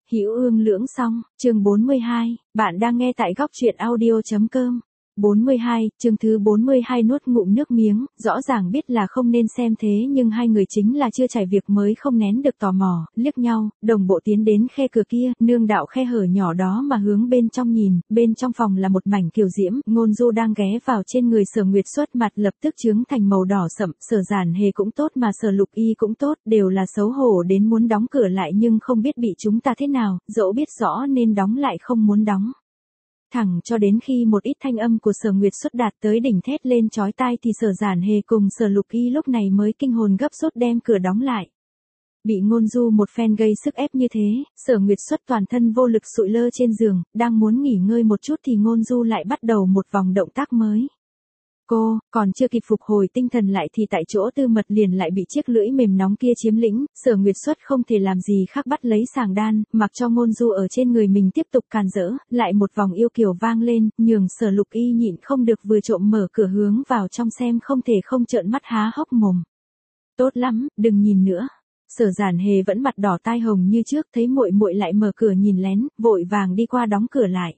Hữu Ương Lưỡng Song, chương 42, bạn đang nghe tại góc truyện audio.com. 42, chương thứ 42 nuốt ngụm nước miếng, rõ ràng biết là không nên xem thế nhưng hai người chính là chưa trải việc mới không nén được tò mò, liếc nhau, đồng bộ tiến đến khe cửa kia, nương đạo khe hở nhỏ đó mà hướng bên trong nhìn, bên trong phòng là một mảnh kiều diễm, Ngôn Du đang ghé vào trên người Sở Nguyệt Xuất, mặt lập tức chướng thành màu đỏ sậm, Sở Giản Hề cũng tốt mà Sở Lục Y cũng tốt, đều là xấu hổ đến muốn đóng cửa lại nhưng không biết bị chúng ta thế nào, dẫu biết rõ nên đóng lại không muốn đóng. Thẳng cho đến khi một ít thanh âm của Sở Nguyệt Xuất đạt tới đỉnh thét lên chói tai thì Sở Giản Hề cùng Sở Lục Y lúc này mới kinh hồn gấp rút đem cửa đóng lại. Bị Ngôn Du một phen gây sức ép như thế, Sở Nguyệt Xuất toàn thân vô lực sụi lơ trên giường, đang muốn nghỉ ngơi một chút thì Ngôn Du lại bắt đầu một vòng động tác mới. Cô, còn chưa kịp phục hồi tinh thần lại thì tại chỗ Tư Mật liền lại bị chiếc lưỡi mềm nóng kia chiếm lĩnh, Sở Nguyệt Xuất không thể làm gì khác bắt lấy sàng đan, mặc cho Ngôn Du ở trên người mình tiếp tục càn rỡ, lại một vòng yêu kiều vang lên, nhường Sở Lục Y nhịn không được vừa trộm mở cửa hướng vào trong xem không thể không trợn mắt há hốc mồm. Tốt lắm, đừng nhìn nữa. Sở Giản Hề vẫn mặt đỏ tai hồng như trước, thấy muội muội lại mở cửa nhìn lén, vội vàng đi qua đóng cửa lại.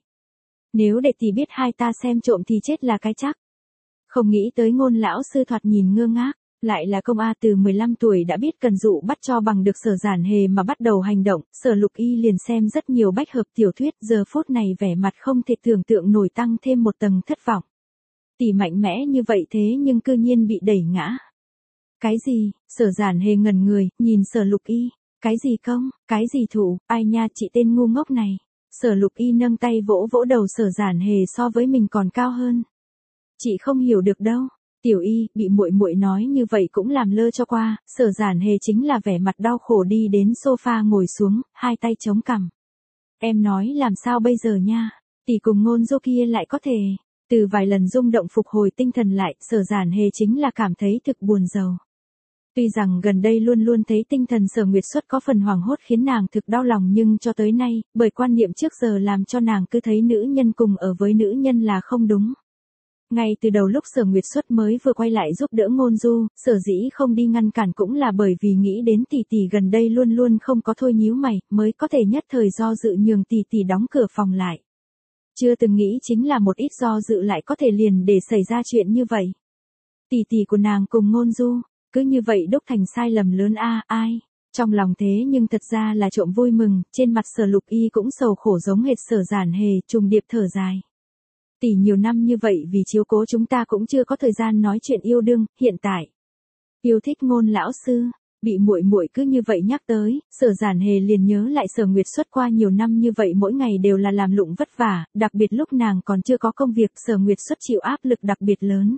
Nếu để tỷ biết hai ta xem trộm thì chết là cái chắc. Không nghĩ tới Ngôn lão sư thoạt nhìn ngơ ngác, lại là công A từ 15 tuổi đã biết cần dụ bắt cho bằng được Sở Giản Hề mà bắt đầu hành động, Sở Lục Y liền xem rất nhiều bách hợp tiểu thuyết, giờ phút này vẻ mặt không thể tưởng tượng nổi tăng thêm một tầng thất vọng. Tỷ mạnh mẽ như vậy thế nhưng cư nhiên bị đẩy ngã. Cái gì? Sở Giản Hề ngẩn người, nhìn Sở Lục Y, cái gì công, cái gì thủ, ai nha chị tên ngu ngốc này. Sở Lục Y nâng tay vỗ vỗ đầu Sở Giản Hề so với mình còn cao hơn. Chị không hiểu được đâu. Tiểu Y, bị muội muội nói như vậy cũng làm lơ cho qua, Sở Giản Hề chính là vẻ mặt đau khổ đi đến sofa ngồi xuống, hai tay chống cằm. Em nói làm sao bây giờ nha, tỷ cùng Ngôn Du kia lại có thể. Từ vài lần rung động phục hồi tinh thần lại, Sở Giản Hề chính là cảm thấy thực buồn rầu. Tuy rằng gần đây luôn luôn thấy tinh thần Sở Nguyệt Xuất có phần hoảng hốt khiến nàng thực đau lòng nhưng cho tới nay, bởi quan niệm trước giờ làm cho nàng cứ thấy nữ nhân cùng ở với nữ nhân là không đúng. Ngay từ đầu lúc Sở Nguyệt Xuất mới vừa quay lại giúp đỡ Ngôn Du, sở dĩ không đi ngăn cản cũng là bởi vì nghĩ đến tỷ tỷ gần đây luôn luôn không có thôi nhíu mày, mới có thể nhất thời do dự nhường tỷ tỷ đóng cửa phòng lại. Chưa từng nghĩ chính là một ít do dự lại có thể liền để xảy ra chuyện như vậy. Tỷ tỷ của nàng cùng Ngôn Du, cứ như vậy đúc thành sai lầm lớn ai. Trong lòng thế nhưng thật ra là trộm vui mừng, trên mặt Sở Lục Y cũng sầu khổ giống hệt Sở Giản Hề, trùng điệp thở dài. Tỷ nhiều năm như vậy vì chiếu cố chúng ta cũng chưa có thời gian nói chuyện yêu đương, hiện tại yêu thích Ngôn lão sư, bị muội muội cứ như vậy nhắc tới, Sở Giản Hề liền nhớ lại Sở Nguyệt Xuất qua nhiều năm như vậy mỗi ngày đều là làm lụng vất vả, đặc biệt lúc nàng còn chưa có công việc, Sở Nguyệt Xuất chịu áp lực đặc biệt lớn.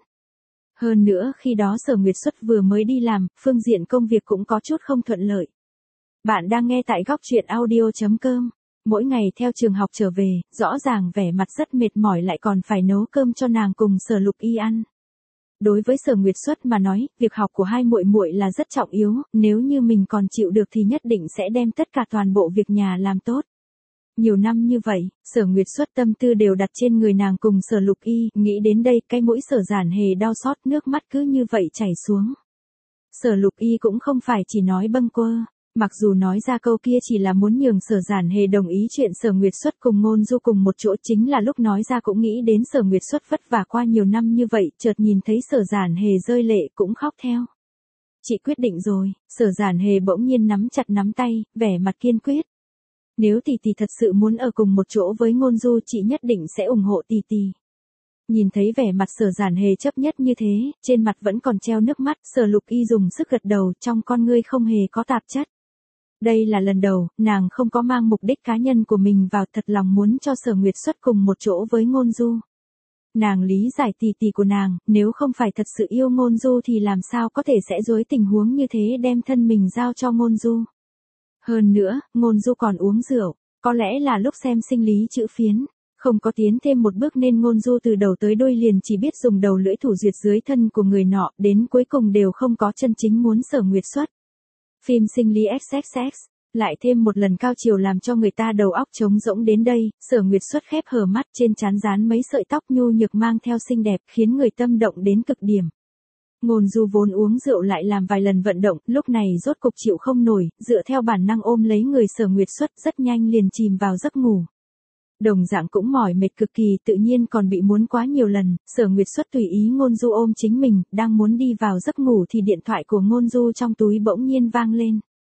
Hơn nữa khi đó Sở Nguyệt Xuất vừa mới đi làm, phương diện công việc cũng có chút không thuận lợi. Bạn đang nghe tại góc truyện audio.com. Mỗi ngày theo trường học trở về, rõ ràng vẻ mặt rất mệt mỏi lại còn phải nấu cơm cho nàng cùng Sở Lục Y ăn. Đối với Sở Nguyệt Xuất mà nói, việc học của hai muội muội là rất trọng yếu, nếu như mình còn chịu được thì nhất định sẽ đem tất cả toàn bộ việc nhà làm tốt. Nhiều năm như vậy, Sở Nguyệt Xuất tâm tư đều đặt trên người nàng cùng Sở Lục Y, nghĩ đến đây cái mũi Sở Giản Hề đau xót, nước mắt cứ như vậy chảy xuống. Sở Lục Y cũng không phải chỉ nói bâng quơ. Mặc dù nói ra câu kia chỉ là muốn nhường Sở Giản Hề đồng ý chuyện Sở Nguyệt Xuất cùng Ngôn Du cùng một chỗ, chính là lúc nói ra cũng nghĩ đến Sở Nguyệt Xuất vất vả qua nhiều năm như vậy, chợt nhìn thấy Sở Giản Hề rơi lệ cũng khóc theo. Chị quyết định rồi, Sở Giản Hề bỗng nhiên nắm chặt nắm tay, vẻ mặt kiên quyết. Nếu tỷ tỷ thật sự muốn ở cùng một chỗ với Ngôn Du chị nhất định sẽ ủng hộ tỷ tỷ. Nhìn thấy vẻ mặt Sở Giản Hề chấp nhất như thế, trên mặt vẫn còn treo nước mắt, Sở Lục Y dùng sức gật đầu, trong con ngươi không hề có tạp chất. Đây là lần đầu, nàng không có mang mục đích cá nhân của mình vào, thật lòng muốn cho Sở Nguyệt Xuất cùng một chỗ với Ngôn Du. Nàng lý giải tỷ tỷ của nàng, nếu không phải thật sự yêu Ngôn Du thì làm sao có thể sẽ dưới tình huống như thế đem thân mình giao cho Ngôn Du. Hơn nữa, Ngôn Du còn uống rượu, có lẽ là lúc xem sinh lý chữ phiến. Không có tiến thêm một bước nên Ngôn Du từ đầu tới đuôi liền chỉ biết dùng đầu lưỡi thủ duyệt dưới thân của người nọ, đến cuối cùng đều không có chân chính muốn Sở Nguyệt Xuất. Phim sinh lý XXX, lại thêm một lần cao chiều làm cho người ta đầu óc trống rỗng đến đây, Sở Nguyệt Xuất khép hờ mắt, trên trán dán mấy sợi tóc nhu nhược mang theo xinh đẹp khiến người tâm động đến cực điểm. Ngôn Du vốn uống rượu lại làm vài lần vận động, lúc này rốt cục chịu không nổi, dựa theo bản năng ôm lấy người Sở Nguyệt Xuất, rất nhanh liền chìm vào giấc ngủ. Đồng dạng cũng mỏi mệt cực kỳ, tự nhiên còn bị muốn quá nhiều lần, Sở Nguyệt Xuất tùy ý Ngôn Du ôm chính mình, đang muốn đi vào giấc ngủ thì điện thoại của Ngôn Du trong túi bỗng nhiên vang lên.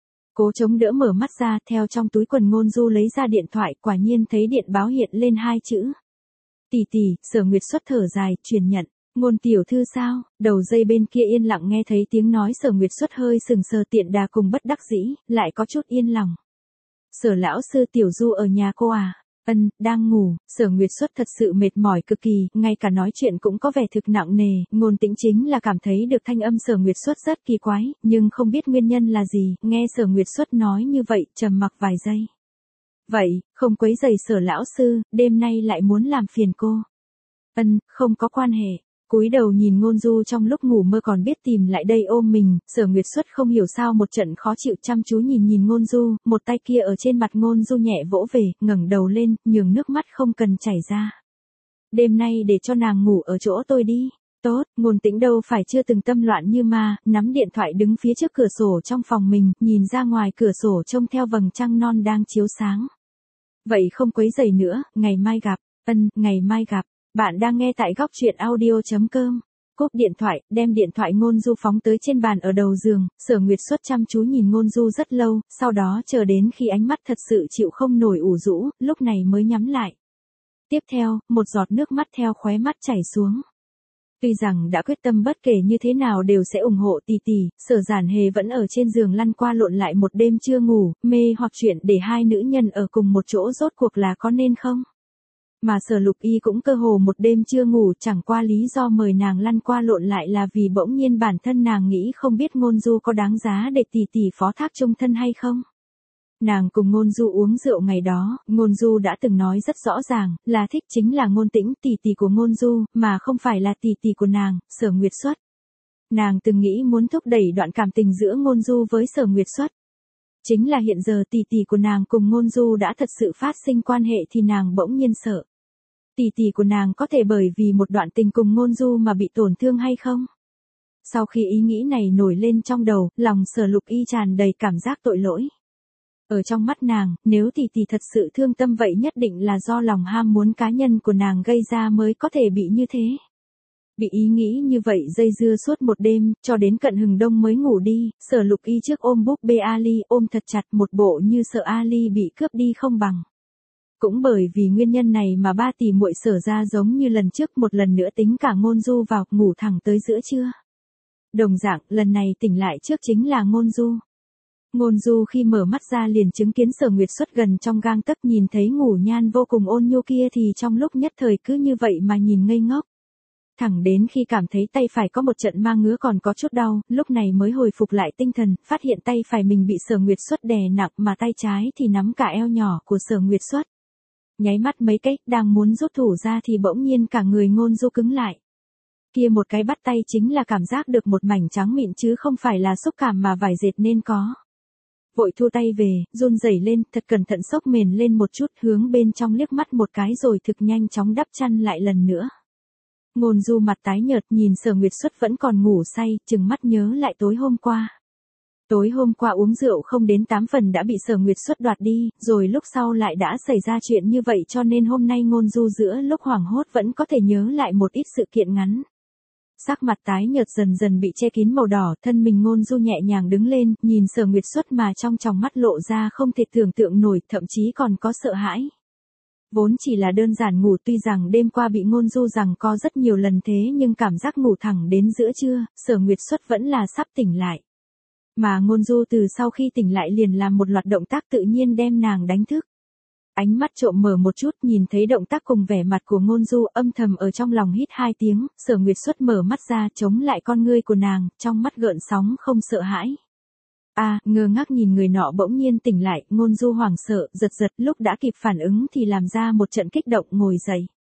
Cố chống đỡ mở mắt ra, theo trong túi quần Ngôn Du lấy ra điện thoại, quả nhiên thấy điện báo hiện lên 2 chữ. Tỷ tỷ. Sở Nguyệt Xuất thở dài, truyền nhận. Ngôn tiểu thư sao? Đầu dây bên kia yên lặng nghe thấy tiếng nói Sở Nguyệt Xuất hơi sừng sờ, tiện đà cùng bất đắc dĩ, lại có chút yên lòng. Sở lão sư Tiểu Du ở nhà cô à? Ân, đang ngủ. Sở Nguyệt Xuất thật sự mệt mỏi cực kỳ, ngay cả nói chuyện cũng có vẻ thực nặng nề, Ngôn Tĩnh chính là cảm thấy được thanh âm Sở Nguyệt Xuất rất kỳ quái, nhưng không biết nguyên nhân là gì, nghe Sở Nguyệt Xuất nói như vậy, trầm mặc vài giây. Vậy, không quấy rầy Sở lão sư, đêm nay lại muốn làm phiền cô. Ân, không có quan hệ. Cúi đầu nhìn Ngôn Du trong lúc ngủ mơ còn biết tìm lại đây ôm mình, Sở Nguyệt Xuất không hiểu sao một trận khó chịu, chăm chú nhìn Ngôn Du, một tay kia ở trên mặt Ngôn Du nhẹ vỗ về, ngẩng đầu lên, nhường nước mắt không cần chảy ra. Đêm nay để cho nàng ngủ ở chỗ tôi đi. Tốt. Ngôn Tĩnh đâu phải chưa từng tâm loạn như ma, nắm điện thoại đứng phía trước cửa sổ trong phòng mình, nhìn ra ngoài cửa sổ trông theo vầng trăng non đang chiếu sáng. Vậy không quấy rầy nữa, ngày mai gặp. Ân, ngày mai gặp. Bạn đang nghe tại góc truyện audio.com. Cúp điện thoại, đem điện thoại Ngôn Du phóng tới trên bàn ở đầu giường, Sở Nguyệt Xuất chăm chú nhìn Ngôn Du rất lâu, sau đó chờ đến khi ánh mắt thật sự chịu không nổi ủ rũ, lúc này mới nhắm lại. Tiếp theo, một giọt nước mắt theo khóe mắt chảy xuống. Tuy rằng đã quyết tâm bất kể như thế nào đều sẽ ủng hộ tỷ tỷ, Sở Giản Hề vẫn ở trên giường lăn qua lộn lại một đêm chưa ngủ, mê hoặc chuyện để hai nữ nhân ở cùng một chỗ rốt cuộc là có nên không? Mà Sở Lục Y cũng cơ hồ một đêm chưa ngủ, chẳng qua lý do mời nàng lăn qua lộn lại là vì bỗng nhiên bản thân nàng nghĩ không biết Ngôn Du có đáng giá để tỷ tỷ phó thác chung thân hay không. Nàng cùng Ngôn Du uống rượu ngày đó, Ngôn Du đã từng nói rất rõ ràng, là thích chính là Ngôn Tĩnh, tỷ tỷ của Ngôn Du, mà không phải là tỷ tỷ của nàng, Sở Nguyệt Xuất. Nàng từng nghĩ muốn thúc đẩy đoạn cảm tình giữa Ngôn Du với Sở Nguyệt Xuất. Chính là hiện giờ tỷ tỷ của nàng cùng Ngôn Du đã thật sự phát sinh quan hệ thì nàng bỗng nhiên sợ. Tỷ tỷ của nàng có thể bởi vì một đoạn tình cùng Ngôn Du mà bị tổn thương hay không? Sau khi ý nghĩ này nổi lên trong đầu, lòng Sở Lục Y tràn đầy cảm giác tội lỗi. Ở trong mắt nàng, nếu tỷ tỷ thật sự thương tâm vậy nhất định là do lòng ham muốn cá nhân của nàng gây ra mới có thể bị như thế. Bị ý nghĩ như vậy dây dưa suốt một đêm, cho đến cận hừng đông mới ngủ đi, Sở Lục Y trước ôm búp bê Ali, ôm thật chặt một bộ như sợ Ali bị cướp đi không bằng. Cũng bởi vì nguyên nhân này mà ba tỷ muội Sở ra giống như lần trước một lần nữa tính cả Ngôn Du vào, ngủ thẳng tới giữa trưa. Đồng dạng, lần này tỉnh lại trước chính là Ngôn Du. Ngôn Du khi mở mắt ra liền chứng kiến Sở Nguyệt Xuất gần trong gang tấc, nhìn thấy ngủ nhan vô cùng ôn nhu kia thì trong lúc nhất thời cứ như vậy mà nhìn ngây ngốc. Thẳng đến khi cảm thấy tay phải có một trận ma ngứa còn có chút đau, lúc này mới hồi phục lại tinh thần, phát hiện tay phải mình bị Sở Nguyệt Xuất đè nặng mà tay trái thì nắm cả eo nhỏ của Sở Nguyệt Xuất. Nháy mắt mấy cái, đang muốn rút thủ ra thì bỗng nhiên cả người Ngôn Du cứng lại. Kia một cái bắt tay chính là cảm giác được một mảnh trắng mịn chứ không phải là xúc cảm mà vải dệt nên có. Vội thu tay về, run rẩy lên, thật cẩn thận xốc mền lên một chút, hướng bên trong liếc mắt một cái rồi thực nhanh chóng đắp chăn lại lần nữa. Ngôn Du mặt tái nhợt nhìn Sở Nguyệt Xuất vẫn còn ngủ say, chừng mắt nhớ lại tối hôm qua. Tối hôm qua uống rượu không đến 8 phần đã bị Sở Nguyệt Xuất đoạt đi, rồi lúc sau lại đã xảy ra chuyện như vậy cho nên hôm nay Ngôn Du giữa lúc hoảng hốt vẫn có thể nhớ lại một ít sự kiện ngắn. Sắc mặt tái nhợt dần dần bị che kín màu đỏ, thân mình Ngôn Du nhẹ nhàng đứng lên, nhìn Sở Nguyệt Xuất mà trong tròng mắt lộ ra không thể tưởng tượng nổi, thậm chí còn có sợ hãi. Vốn chỉ là đơn giản ngủ, tuy rằng đêm qua bị Ngôn Du giằng co rất nhiều lần thế nhưng cảm giác ngủ thẳng đến giữa trưa, Sở Nguyệt Xuất vẫn là sắp tỉnh lại. Mà Ngôn Du từ sau khi tỉnh lại liền làm một loạt động tác tự nhiên đem nàng đánh thức. Ánh mắt trộm mở một chút nhìn thấy động tác cùng vẻ mặt của Ngôn Du, âm thầm ở trong lòng hít 2 tiếng, Sở Nguyệt Xuất mở mắt ra chống lại con ngươi của nàng, trong mắt gợn sóng không sợ hãi. Ngơ ngác nhìn người nọ bỗng nhiên tỉnh lại, Ngôn Du hoảng sợ, giật giật, lúc đã kịp phản ứng thì làm ra một trận kích động ngồi dậy.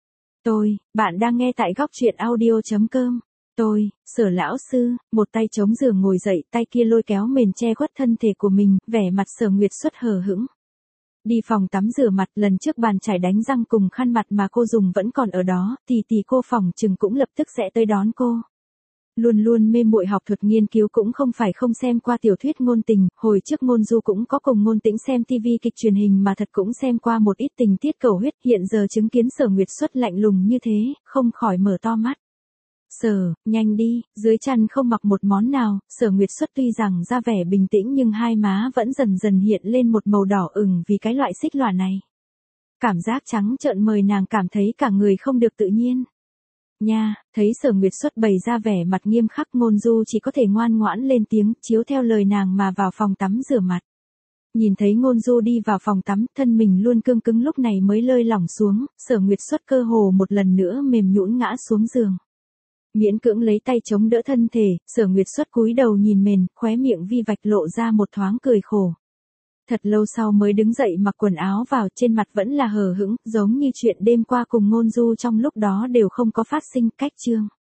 Bạn đang nghe tại góc truyện audio.com. Sở lão sư, một tay chống giường ngồi dậy, tay kia lôi kéo mền che khuất thân thể của mình, vẻ mặt Sở Nguyệt Xuất hờ hững. Đi phòng tắm rửa mặt, lần trước bàn chải đánh răng cùng khăn mặt mà cô dùng vẫn còn ở đó, thì cô phòng chừng cũng lập tức sẽ tới đón cô. luôn luôn mê muội học thuật nghiên cứu cũng không phải không xem qua tiểu thuyết ngôn tình, hồi trước Ngôn Du cũng có cùng Ngôn Tĩnh xem TV kịch truyền hình mà thật cũng xem qua một ít tình tiết cầu huyết, hiện giờ chứng kiến Sở Nguyệt Xuất lạnh lùng như thế, không khỏi mở to mắt. Sở, nhanh đi, dưới chăn không mặc một món nào, Sở Nguyệt Xuất tuy rằng ra vẻ bình tĩnh nhưng hai má vẫn dần dần hiện lên một màu đỏ ửng vì cái loại xích lòa này. Cảm giác trắng trợn mời nàng cảm thấy cả người không được tự nhiên. Nha, thấy Sở Nguyệt Xuất bày ra vẻ mặt nghiêm khắc, Ngôn Du chỉ có thể ngoan ngoãn lên tiếng, chiếu theo lời nàng mà vào phòng tắm rửa mặt. Nhìn thấy Ngôn Du đi vào phòng tắm, thân mình luôn cương cứng lúc này mới lơi lỏng xuống, Sở Nguyệt Xuất cơ hồ một lần nữa mềm nhũn ngã xuống giường. Miễn cưỡng lấy tay chống đỡ thân thể, Sở Nguyệt Xuất cúi đầu nhìn mền, khóe miệng vi vạch lộ ra một thoáng cười khổ. Thật lâu sau mới đứng dậy mặc quần áo vào, trên mặt vẫn là hờ hững, giống như chuyện đêm qua cùng Ngôn Du trong lúc đó đều không có phát sinh. Cách chương